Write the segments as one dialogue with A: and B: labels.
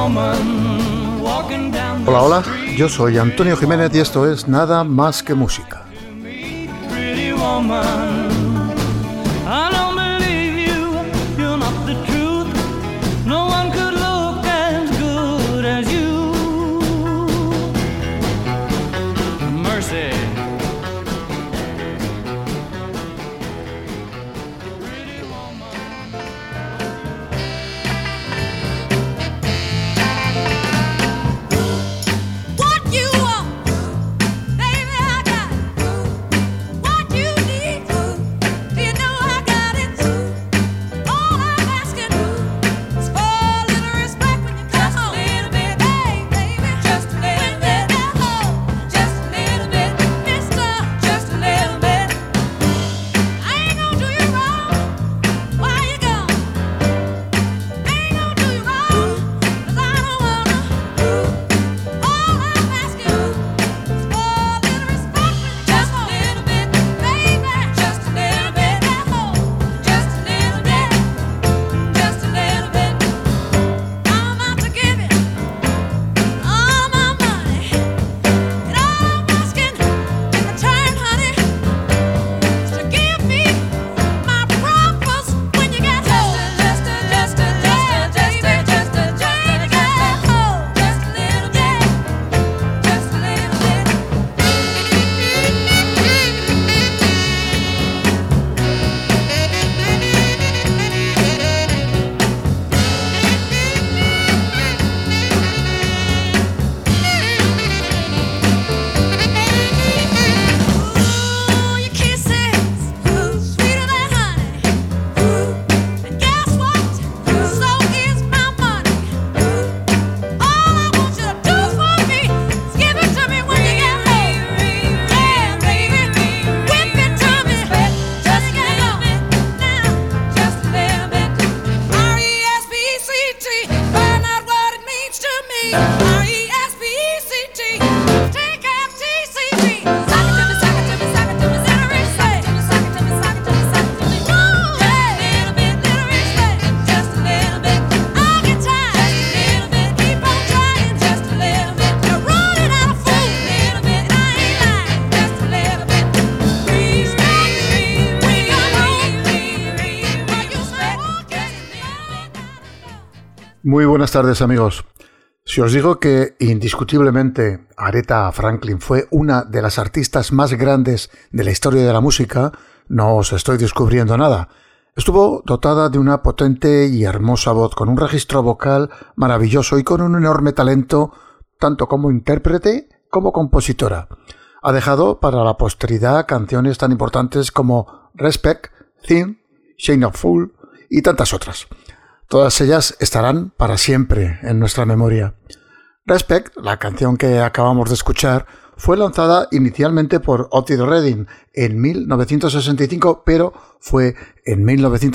A: Hola, hola, yo soy Antonio Jiménez y esto es Nada Más que Música. Muy buenas tardes, amigos. Si os digo que indiscutiblemente Aretha Franklin fue una de las artistas más grandes de la historia de la música, no os estoy descubriendo nada. Estuvo dotada de una potente y hermosa voz, con un registro vocal maravilloso y con un enorme talento, tanto como intérprete como compositora. Ha dejado para la posteridad canciones tan importantes como Respect, Thin, Shame of Fool y tantas otras. Todas ellas estarán para siempre en nuestra memoria. Respect, la canción que acabamos de escuchar, fue lanzada inicialmente por Otis Redding en 1965, pero fue en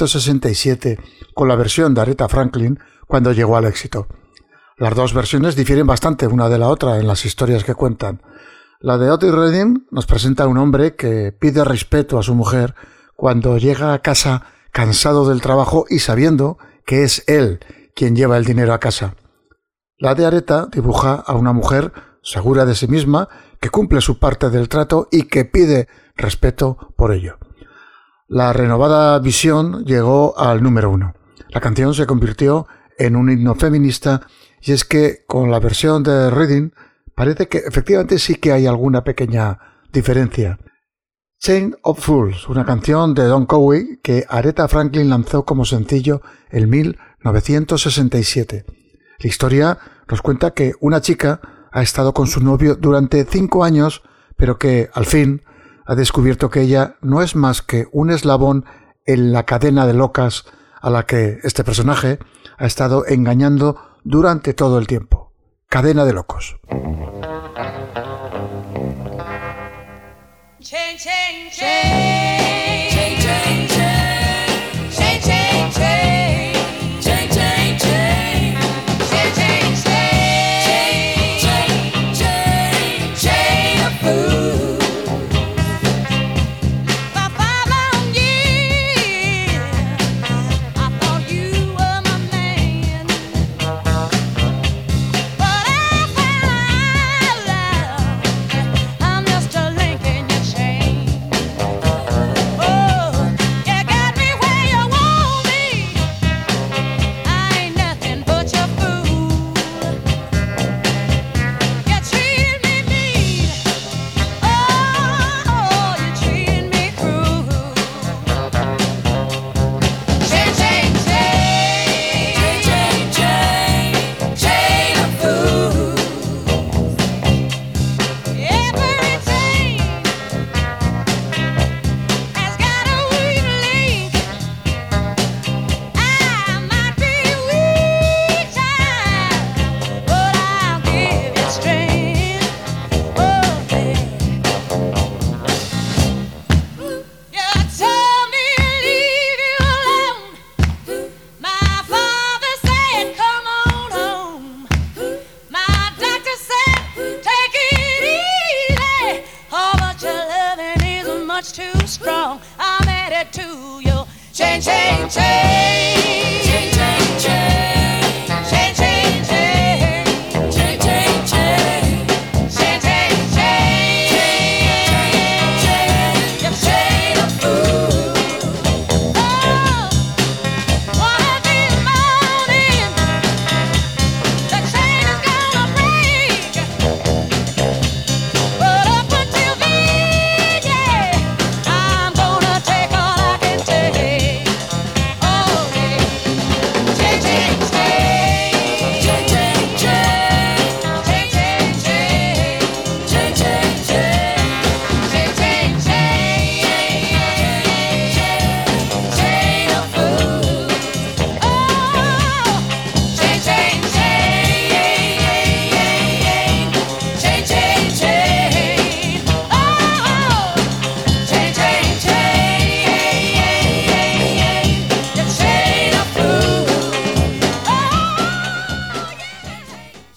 A: 1967, con la versión de Aretha Franklin, cuando llegó al éxito. Las dos versiones difieren bastante una de la otra en las historias que cuentan. La de Otis Redding nos presenta a un hombre que pide respeto a su mujer cuando llega a casa cansado del trabajo y sabiendo que es él quien lleva el dinero a casa. La de Aretha dibuja a una mujer segura de sí misma, que cumple su parte del trato y que pide respeto por ello. La renovada visión llegó al número 1. La canción se convirtió en un himno feminista, y es que con la versión de Reading parece que efectivamente sí que hay alguna pequeña diferencia. Chain of Fools, una canción de Don Cowie que Aretha Franklin lanzó como sencillo en 1967. La historia nos cuenta que una chica ha estado con su novio durante 5 años, pero que al fin ha descubierto que ella no es más que un eslabón en la cadena de locas a la que este personaje ha estado engañando durante todo el tiempo. Cadena de locos.
B: Chain, chain, chain, chain, chain, chain, chain, chain, chain, chain, chain, chain, chain, chain, chain, chain of food. For 5 long years, I thought you were my man.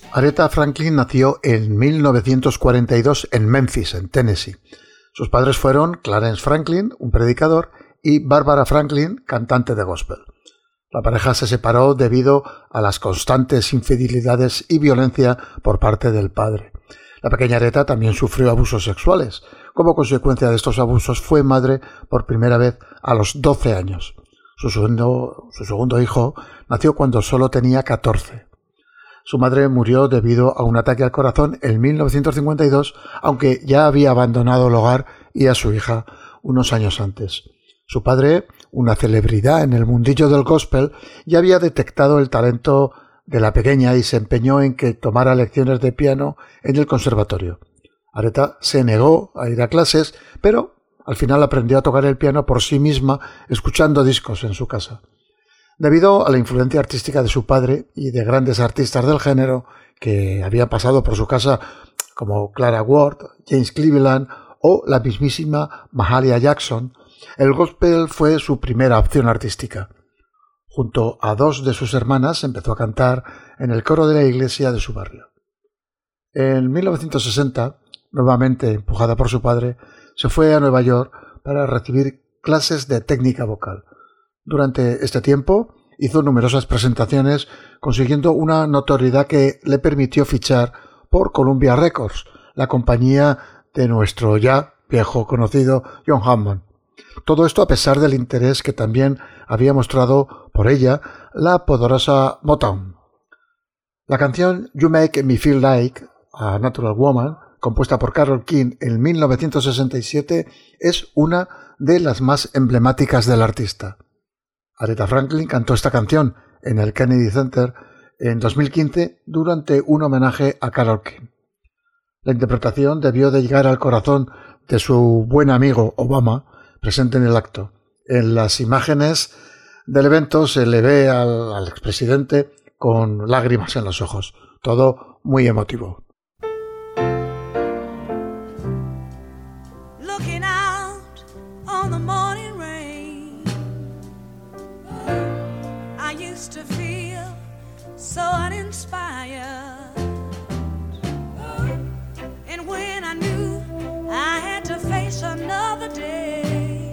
A: Aretha Franklin nació en 1942 en Memphis, en Tennessee. Sus padres fueron Clarence Franklin, un predicador, y Barbara Franklin, cantante de gospel. La pareja se separó debido a las constantes infidelidades y violencia por parte del padre. La pequeña Aretha también sufrió abusos sexuales. Como consecuencia de estos abusos fue madre por primera vez a los 12 años. Su segundo hijo nació cuando solo tenía 14. Su madre murió debido a un ataque al corazón en 1952, aunque ya había abandonado el hogar y a su hija unos años antes. Su padre, una celebridad en el mundillo del gospel, ya había detectado el talento de la pequeña y se empeñó en que tomara lecciones de piano en el conservatorio. Aretha se negó a ir a clases, pero al final aprendió a tocar el piano por sí misma, escuchando discos en su casa. Debido a la influencia artística de su padre y de grandes artistas del género que habían pasado por su casa, como Clara Ward, James Cleveland o la mismísima Mahalia Jackson, el gospel fue su primera opción artística. Junto a dos de sus hermanas empezó a cantar en el coro de la iglesia de su barrio. En 1960, nuevamente empujada por su padre, se fue a Nueva York para recibir clases de técnica vocal. Durante este tiempo hizo numerosas presentaciones, consiguiendo una notoriedad que le permitió fichar por Columbia Records, la compañía de nuestro ya viejo conocido John Hammond. Todo esto a pesar del interés que también había mostrado por ella la poderosa Motown. La canción You Make Me Feel Like a Natural Woman, compuesta por Carole King en 1967, es una de las más emblemáticas del artista. Aretha Franklin cantó esta canción en el Kennedy Center en 2015 durante un homenaje a Carole King. La interpretación debió de llegar al corazón de su buen amigo Obama, presente en el acto. En las imágenes del evento se le ve al expresidente con lágrimas en los ojos. Todo muy emotivo.
B: Looking out on the morning rain, I used to feel so uninspired. And when I knew I had to face another day,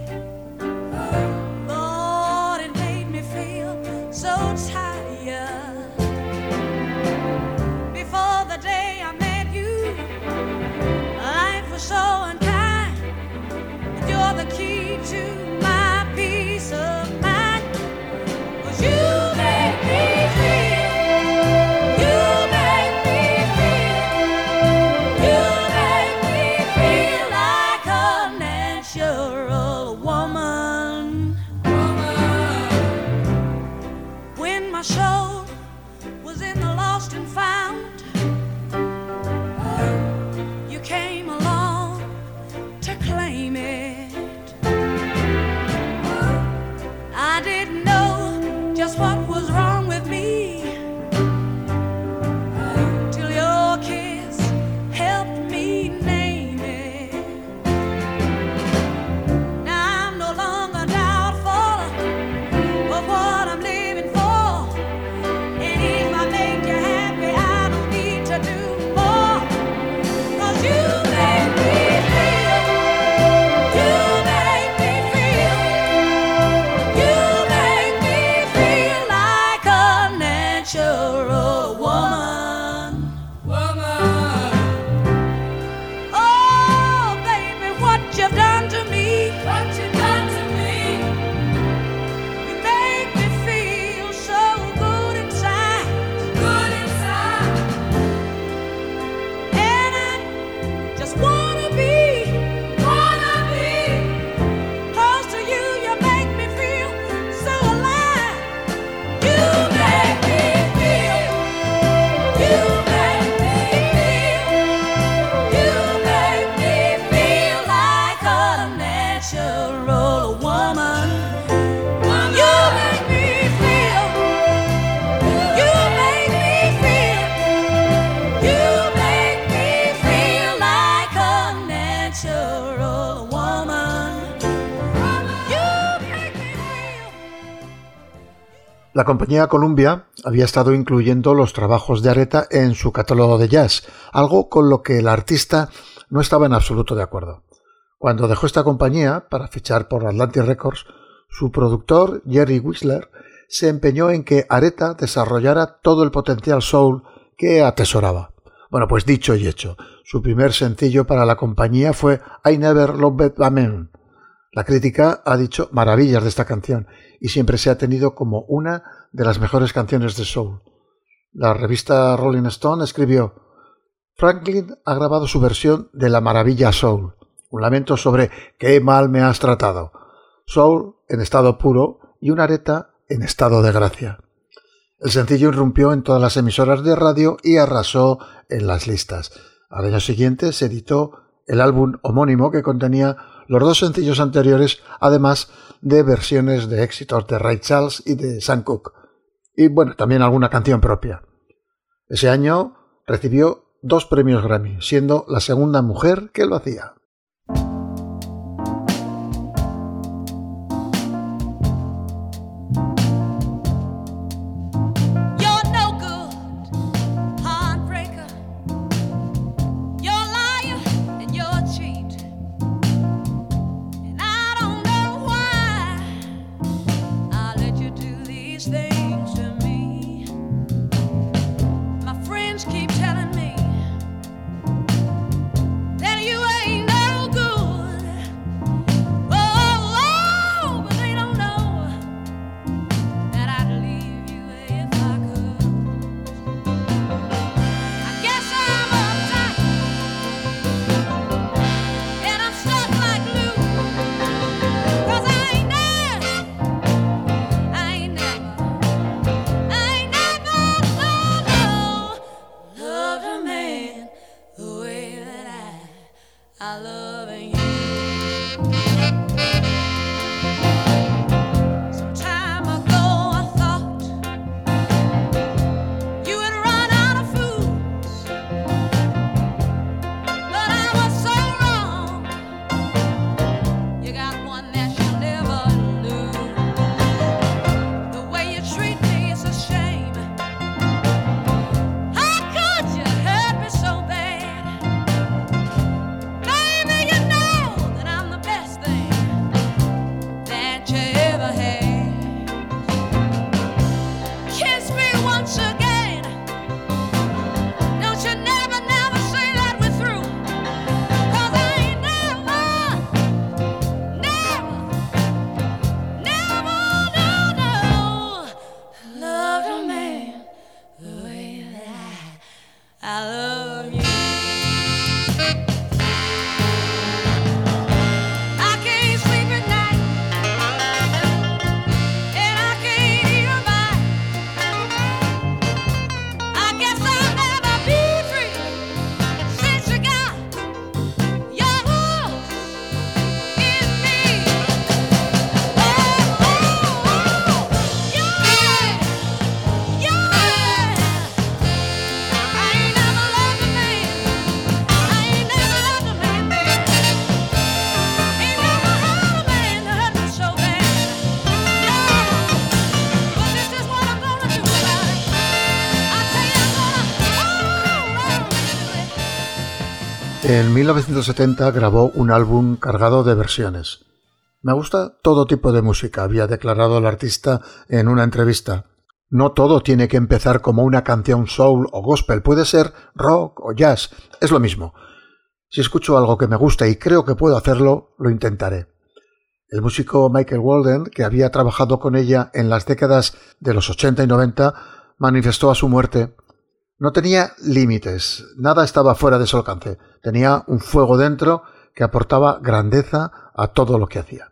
B: Lord, it made me feel so tired. Before the day I met you, life was so unkind. You're the key to my peace of mind. 'Cause you make me feel, you make me feel, you make me feel like a natural woman. When my soul was in the lost and found, you came along to claim it. I didn't know just what was wrong with me till your kiss helped me name it. Now I'm no longer doubtful of what I'm living for, and if I make you happy, I don't need to do more. 'Cause you make me feel, you make me feel, you make me feel like a natural woman. Oh, baby, what you've done to me, what you've done to me. You make me feel so good inside, good inside. And I just wanna be close to you. You make me feel so alive. You make me feel, you make me feel, you make me feel like a natural woman. You make me feel, you make me feel, you make me feel like a natural woman. You make me feel.
A: La compañía Columbia había estado incluyendo los trabajos de Aretha en su catálogo de jazz, algo con lo que el artista no estaba en absoluto de acuerdo. Cuando dejó esta compañía para fichar por Atlantic Records, su productor, Jerry Whistler, se empeñó en que Aretha desarrollara todo el potencial soul que atesoraba. Bueno, pues dicho y hecho, su primer sencillo para la compañía fue I Never Loved a Man. La crítica ha dicho maravillas de esta canción y siempre se ha tenido como una de las mejores canciones de soul. La revista Rolling Stone escribió: Franklin ha grabado su versión de la maravilla soul, un lamento sobre qué mal me has tratado. Soul en estado puro y una Aretha en estado de gracia. El sencillo irrumpió en todas las emisoras de radio y arrasó en las listas. Al año siguiente se editó el álbum homónimo que contenía los dos sencillos anteriores, además de versiones de éxitos de Ray Charles y de Sam Cooke. Y bueno, también alguna canción propia. Ese año recibió 2 premios Grammy, siendo la segunda mujer que lo hacía. En 1970 grabó un álbum cargado de versiones. Me gusta todo tipo de música, había declarado el artista en una entrevista. No todo tiene que empezar como una canción soul o gospel, puede ser rock o jazz, es lo mismo. Si escucho algo que me gusta y creo que puedo hacerlo, lo intentaré. El músico Michael Walden, que había trabajado con ella en las décadas de los 80 y 90, manifestó a su muerte: no tenía límites, nada estaba fuera de su alcance, tenía un fuego dentro que aportaba grandeza a todo lo que hacía.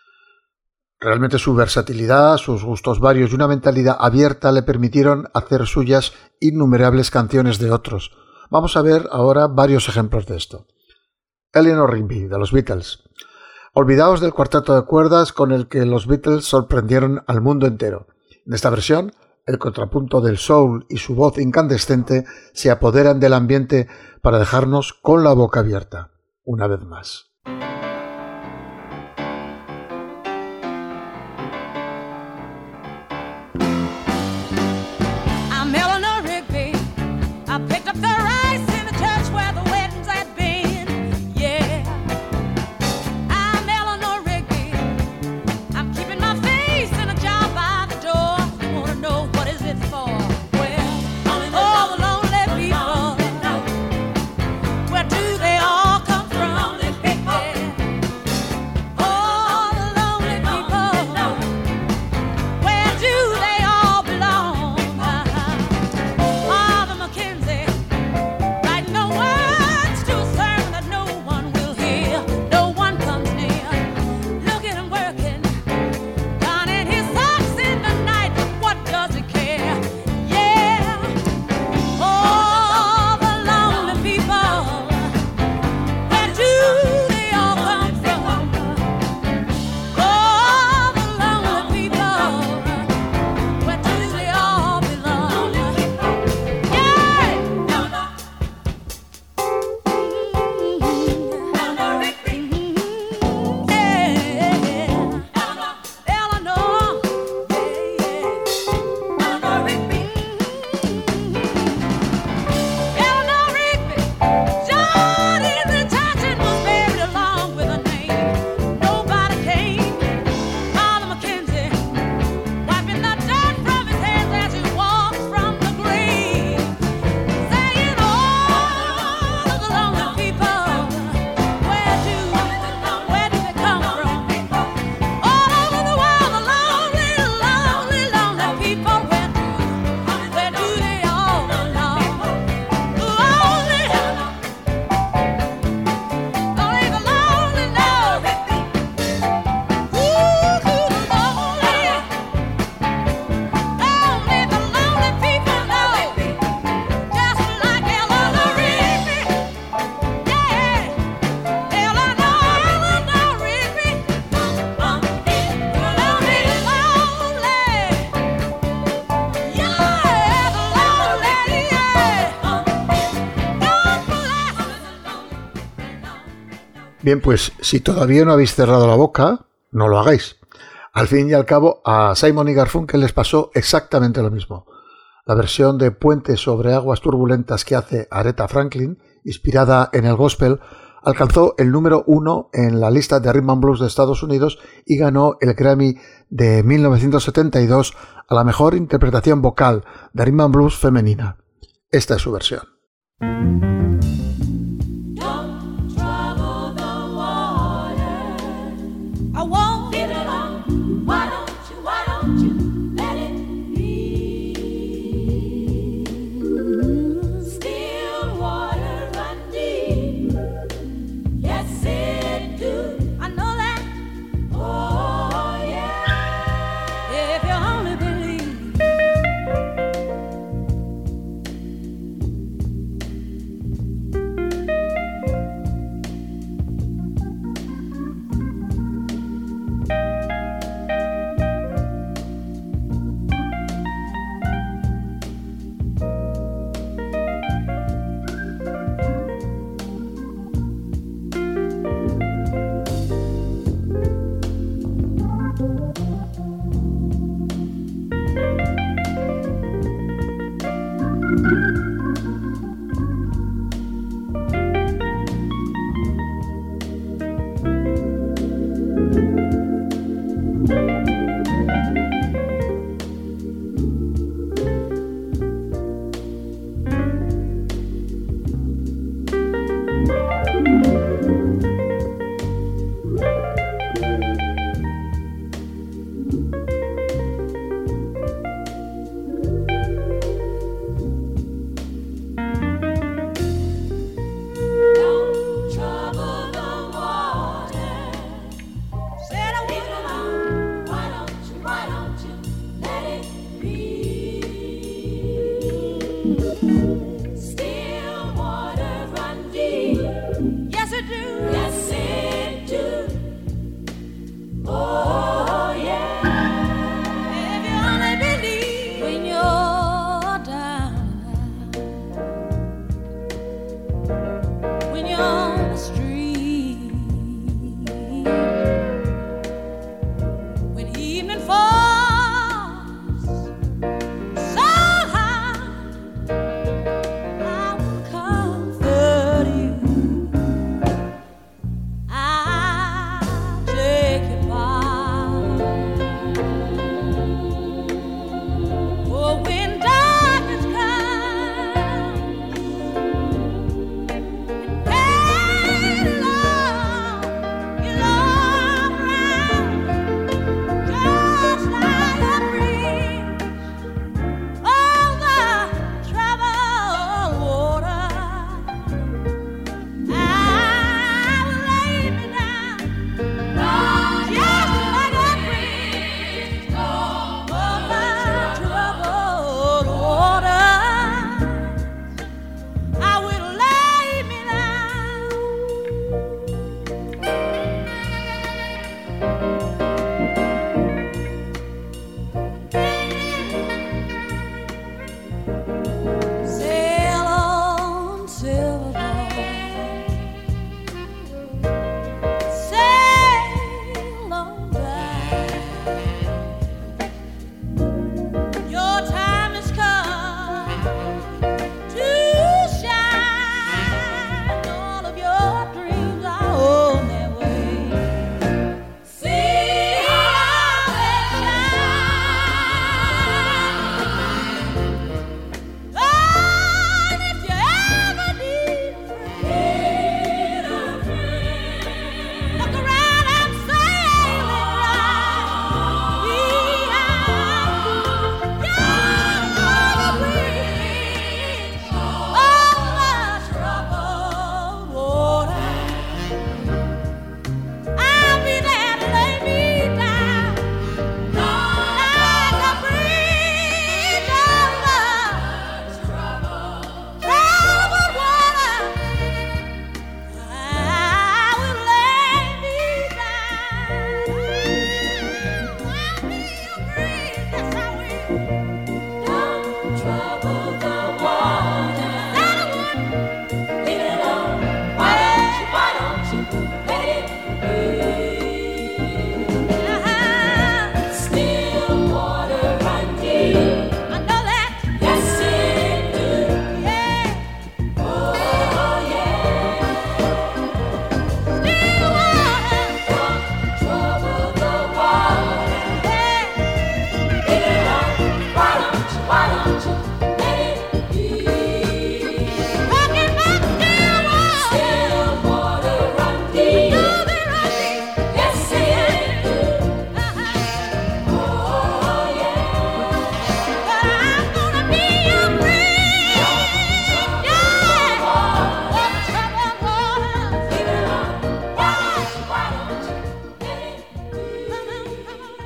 A: Realmente su versatilidad, sus gustos varios y una mentalidad abierta le permitieron hacer suyas innumerables canciones de otros. Vamos a ver ahora varios ejemplos de esto. Eleanor Rigby, de los Beatles. Olvidaos del cuarteto de cuerdas con el que los Beatles sorprendieron al mundo entero. En esta versión, el contrapunto del soul y su voz incandescente se apoderan del ambiente para dejarnos con la boca abierta, una vez más. Bien, pues si todavía no habéis cerrado la boca, no lo hagáis. Al fin y al cabo, a Simon y Garfunkel les pasó exactamente lo mismo. La versión de Puente sobre aguas turbulentas que hace Aretha Franklin, inspirada en el gospel, alcanzó el número 1 en la lista de Rhythm and Blues de Estados Unidos y ganó el Grammy de 1972 a la mejor interpretación vocal de Rhythm and Blues femenina. Esta es su versión.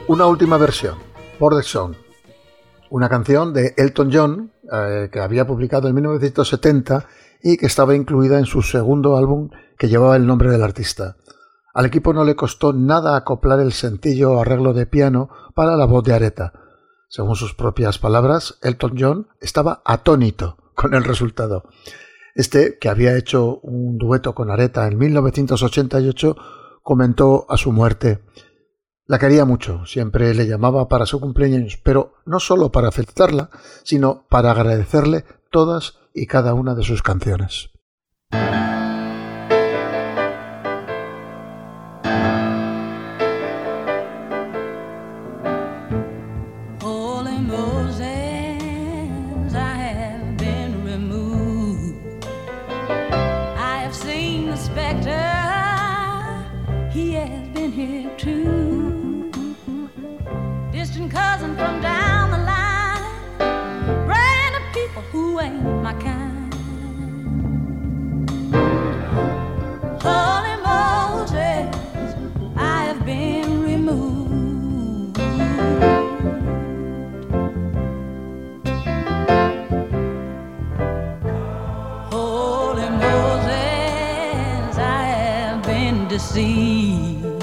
A: Una última versión, Border Song, una canción de Elton John que había publicado en 1970 y que estaba incluida en su segundo álbum que llevaba el nombre del artista. Al equipo no le costó nada acoplar el sencillo arreglo de piano para la voz de Aretha. Según sus propias palabras, Elton John estaba atónito con el resultado. Este, que había hecho un dueto con Aretha en 1988, comentó a su muerte: la quería mucho, siempre le llamaba para su cumpleaños, pero no solo para felicitarla, sino para agradecerle todas y cada una de sus canciones.
B: Cousin from down the line, random people who ain't my kind. Holy Moses, I have been removed. Holy Moses, I have been deceived.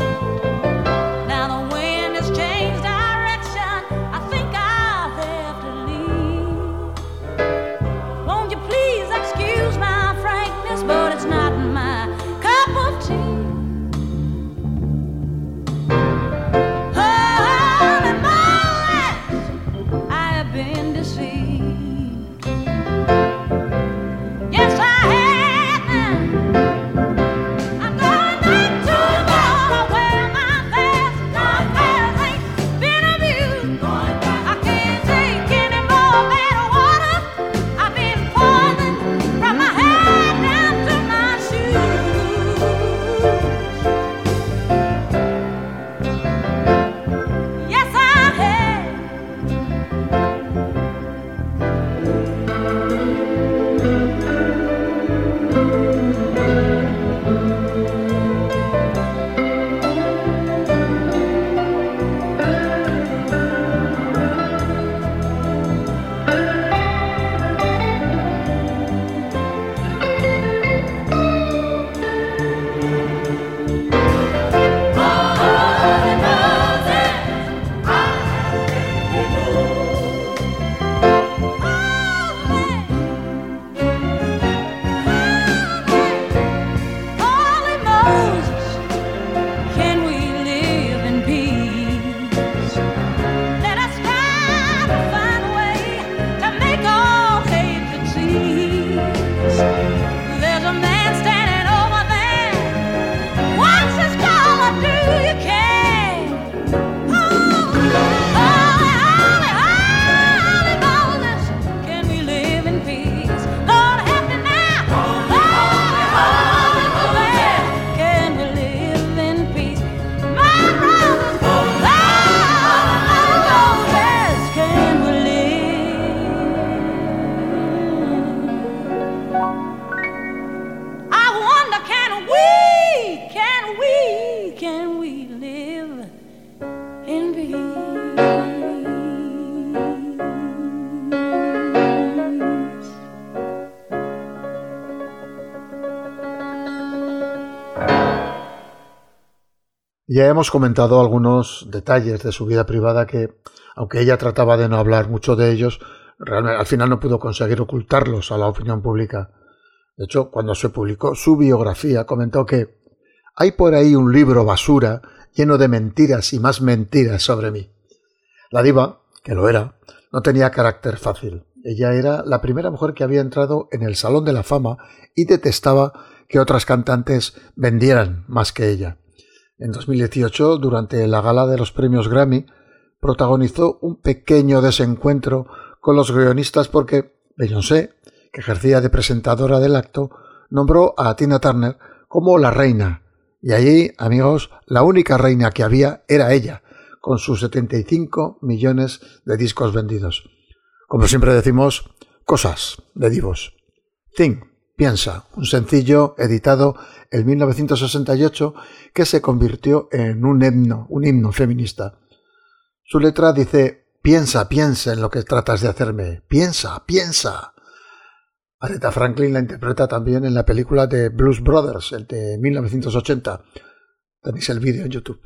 A: Ya hemos comentado algunos detalles de su vida privada que, aunque ella trataba de no hablar mucho de ellos, realmente al final no pudo conseguir ocultarlos a la opinión pública. De hecho, cuando se publicó su biografía, comentó que hay por ahí un libro basura lleno de mentiras y más mentiras sobre mí. La diva, que lo era, no tenía carácter fácil. Ella era la primera mujer que había entrado en el Salón de la Fama y detestaba que otras cantantes vendieran más que ella. En 2018, durante la gala de los premios Grammy, protagonizó un pequeño desencuentro con los guionistas porque Beyoncé, que ejercía de presentadora del acto, nombró a Tina Turner como la reina. Y allí, amigos, la única reina que había era ella, con sus 75 millones de discos vendidos. Como siempre decimos, cosas de divos. Think, piensa, un sencillo editado en 1968 que se convirtió en un himno feminista. Su letra dice: piensa, piensa en lo que tratas de hacerme, piensa, piensa. Aretha Franklin la interpreta también en la película de Blues Brothers, el de 1980. Tenéis el vídeo en YouTube.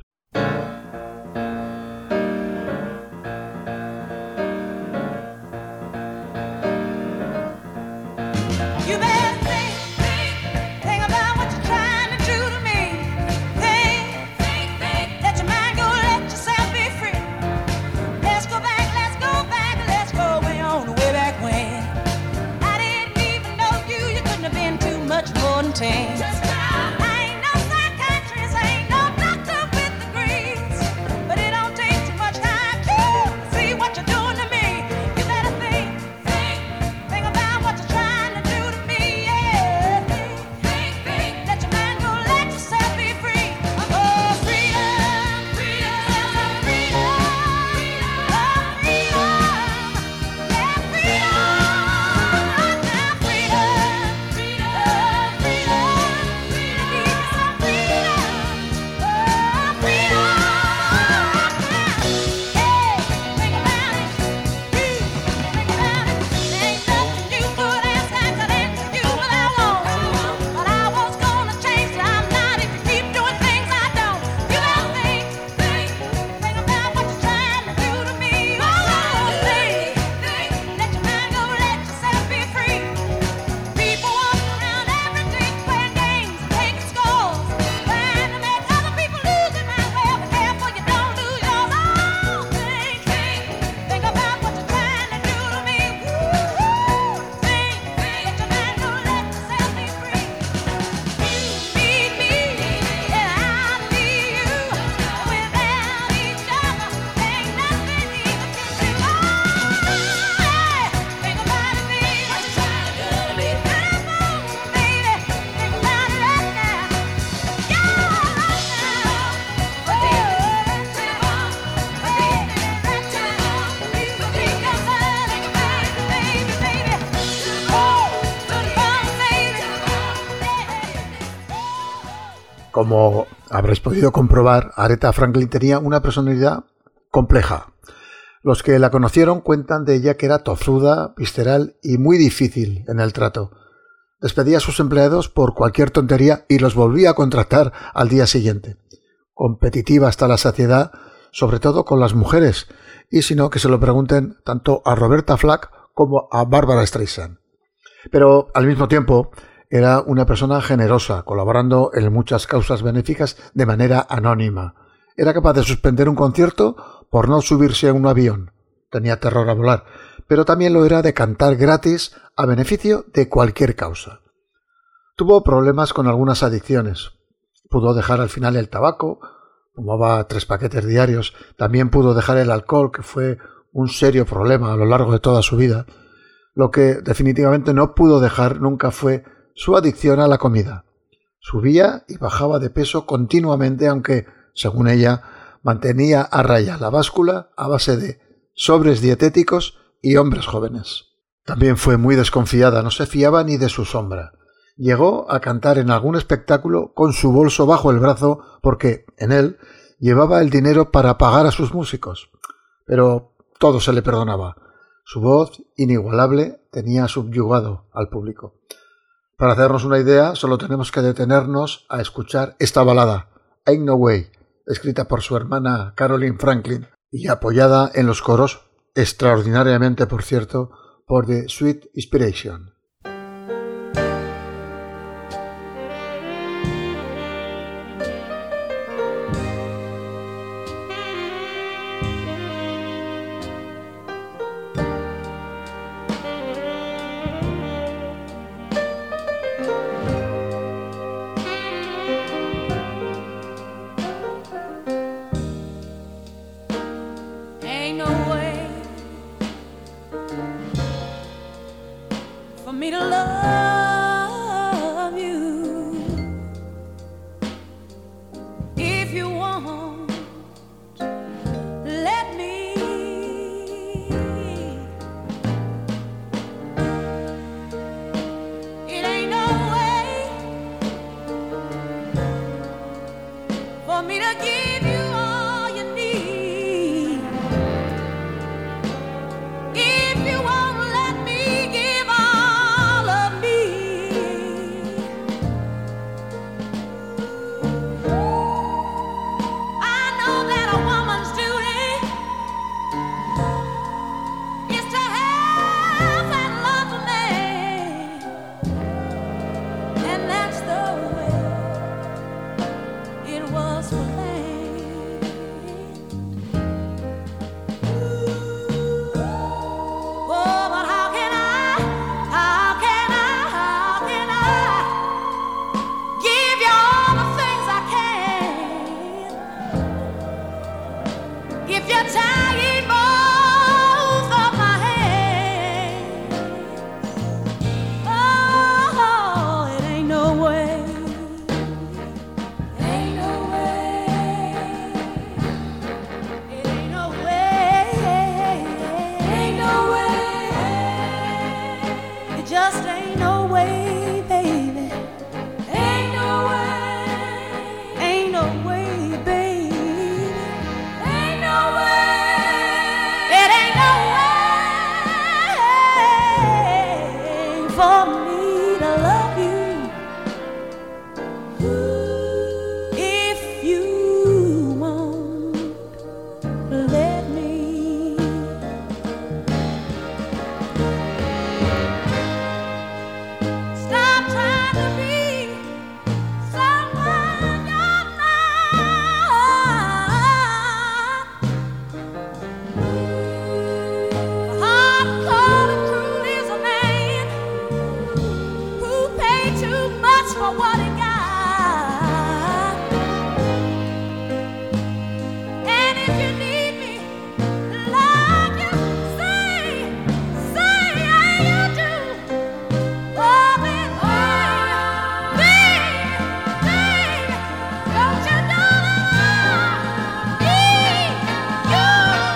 A: Como habréis podido comprobar, Aretha Franklin tenía una personalidad compleja. Los que la conocieron cuentan de ella que era tozuda, visceral y muy difícil en el trato. Despedía a sus empleados por cualquier tontería y los volvía a contratar al día siguiente. Competitiva hasta la saciedad, sobre todo con las mujeres, y si no, que se lo pregunten tanto a Roberta Flack como a Barbara Streisand. Pero al mismo tiempo era una persona generosa, colaborando en muchas causas benéficas de manera anónima. Era capaz de suspender un concierto por no subirse a un avión. Tenía terror a volar, pero también lo era de cantar gratis a beneficio de cualquier causa. Tuvo problemas con algunas adicciones. Pudo dejar al final el tabaco, fumaba 3 paquetes diarios. También pudo dejar el alcohol, que fue un serio problema a lo largo de toda su vida. Lo que definitivamente no pudo dejar nunca fue su adicción a la comida. Subía y bajaba de peso continuamente, aunque, según ella, mantenía a raya la báscula a base de sobres dietéticos y hombres jóvenes. También fue muy desconfiada, no se fiaba ni de su sombra. Llegó a cantar en algún espectáculo con su bolso bajo el brazo porque, en él, llevaba el dinero para pagar a sus músicos. Pero todo se le perdonaba. Su voz, inigualable, tenía subyugado al público. Para hacernos una idea, solo tenemos que detenernos a escuchar esta balada, Ain't No Way, escrita por su hermana Caroline Franklin y apoyada en los coros, extraordinariamente, por cierto, por The Sweet Inspiration.
B: For me to give you all you need. much for what he got. And if you need me, like you say you do. Oh, baby, don't you know that I need you?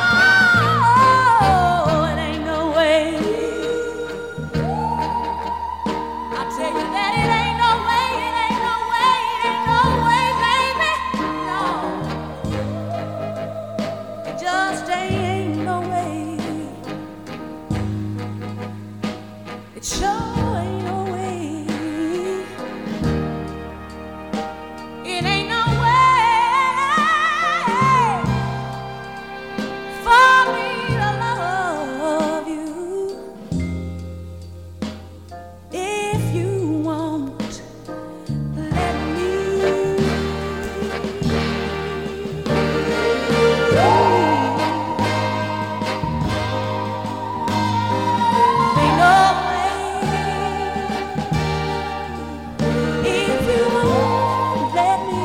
B: It ain't no way. I tell you that it ain't no way, it ain't no way, it ain't no way, baby. No, it just ain't no way. It sure ain't no way. It ain't no way for me to love you. If you won't let me. Ain't no way. If you won't let me.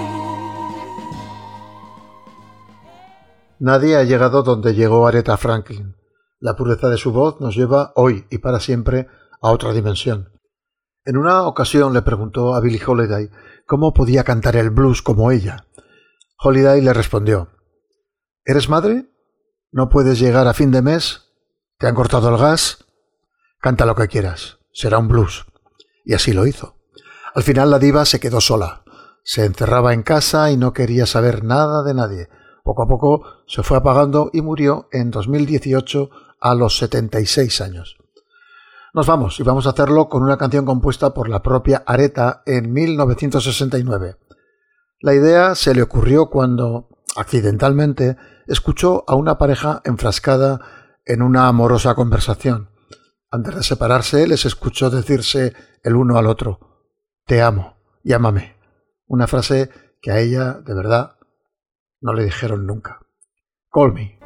A: Nadie ha llegado donde llegó Aretha Franklin. La pureza de su voz nos lleva hoy y para siempre a otra dimensión. En una ocasión le preguntó a Billie Holiday cómo podía cantar el blues como ella. Holiday le respondió: ¿Eres madre? ¿No puedes llegar a fin de mes? ¿Te han cortado el gas? Canta lo que quieras, será un blues. Y así lo hizo. Al final la diva se quedó sola. Se encerraba en casa y no quería saber nada de nadie. Poco a poco se fue apagando y murió en 2018 a los 76 años. Nos vamos y vamos a hacerlo con una canción compuesta por la propia Aretha en 1969. La idea se le ocurrió cuando, accidentalmente, escuchó a una pareja enfrascada en una amorosa conversación. Antes de separarse, les escuchó decirse el uno al otro: «Te amo, llámame». Una frase que a ella, de verdad, no le dijeron nunca. Call me.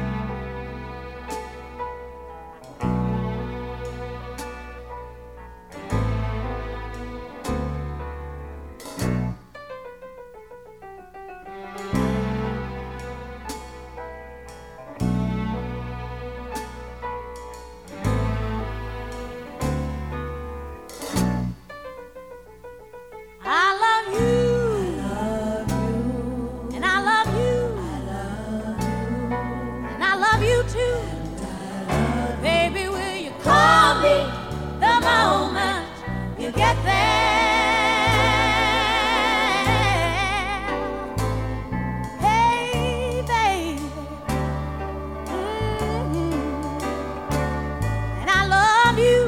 B: I love you, and I love you, and I love you too. Baby, will you call me the moment you get there? Hey, baby, and I love you,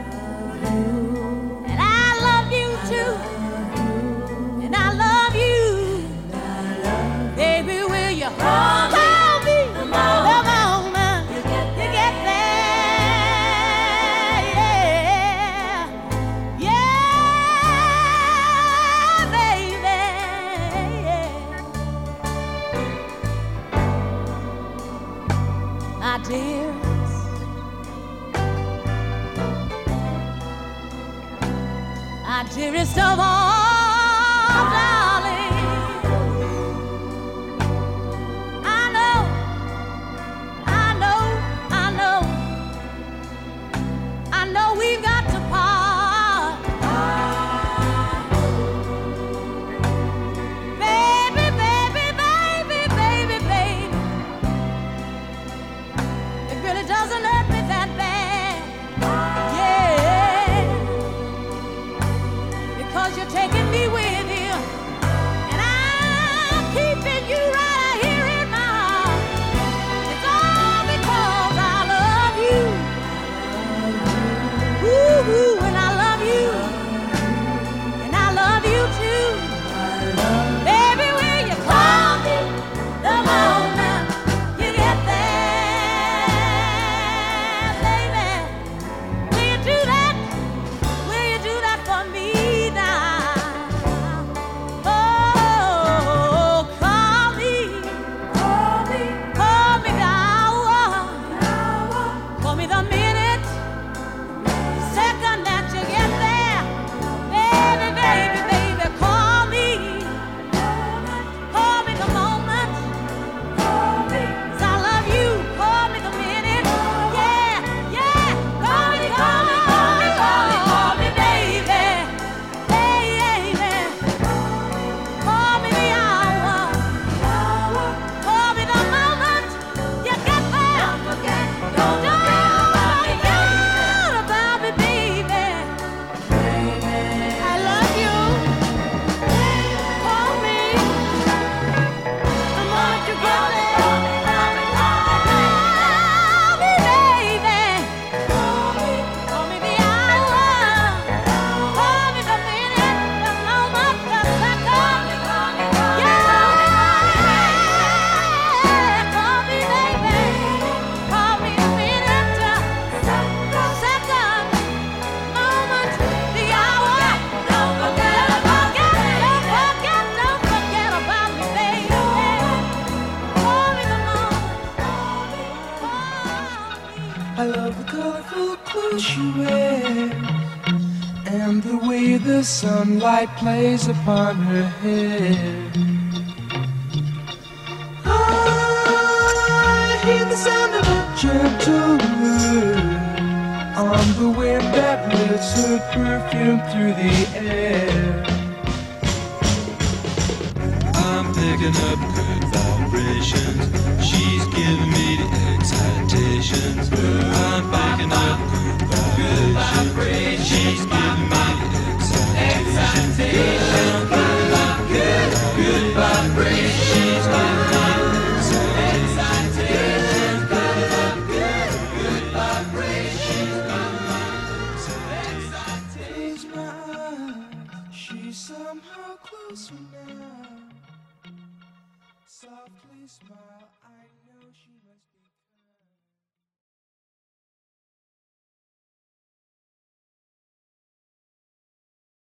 B: and I love you too. And I love you, baby, will you call me the moment you get there? Yeah, yeah, baby, my dearest, my dearest of all. Darling, I know, I know, I know, I know we've got to part. Baby, baby, baby, baby, baby, it really doesn't hurt me that bad. Yeah, because you're taking me with you.
C: way the sunlight plays upon her hair. I hear the sound of a gentle word on the wind that lifts her perfume through the air.
D: I'm picking up good vibrations. She's giving me the excitations. I'm picking up good vibrations. She's giving me the excitations. I'm picking up good vibrations. She's giving me the excitations. Picking up good vibrations. Close my eyes. She's somehow closer now. Softly smile.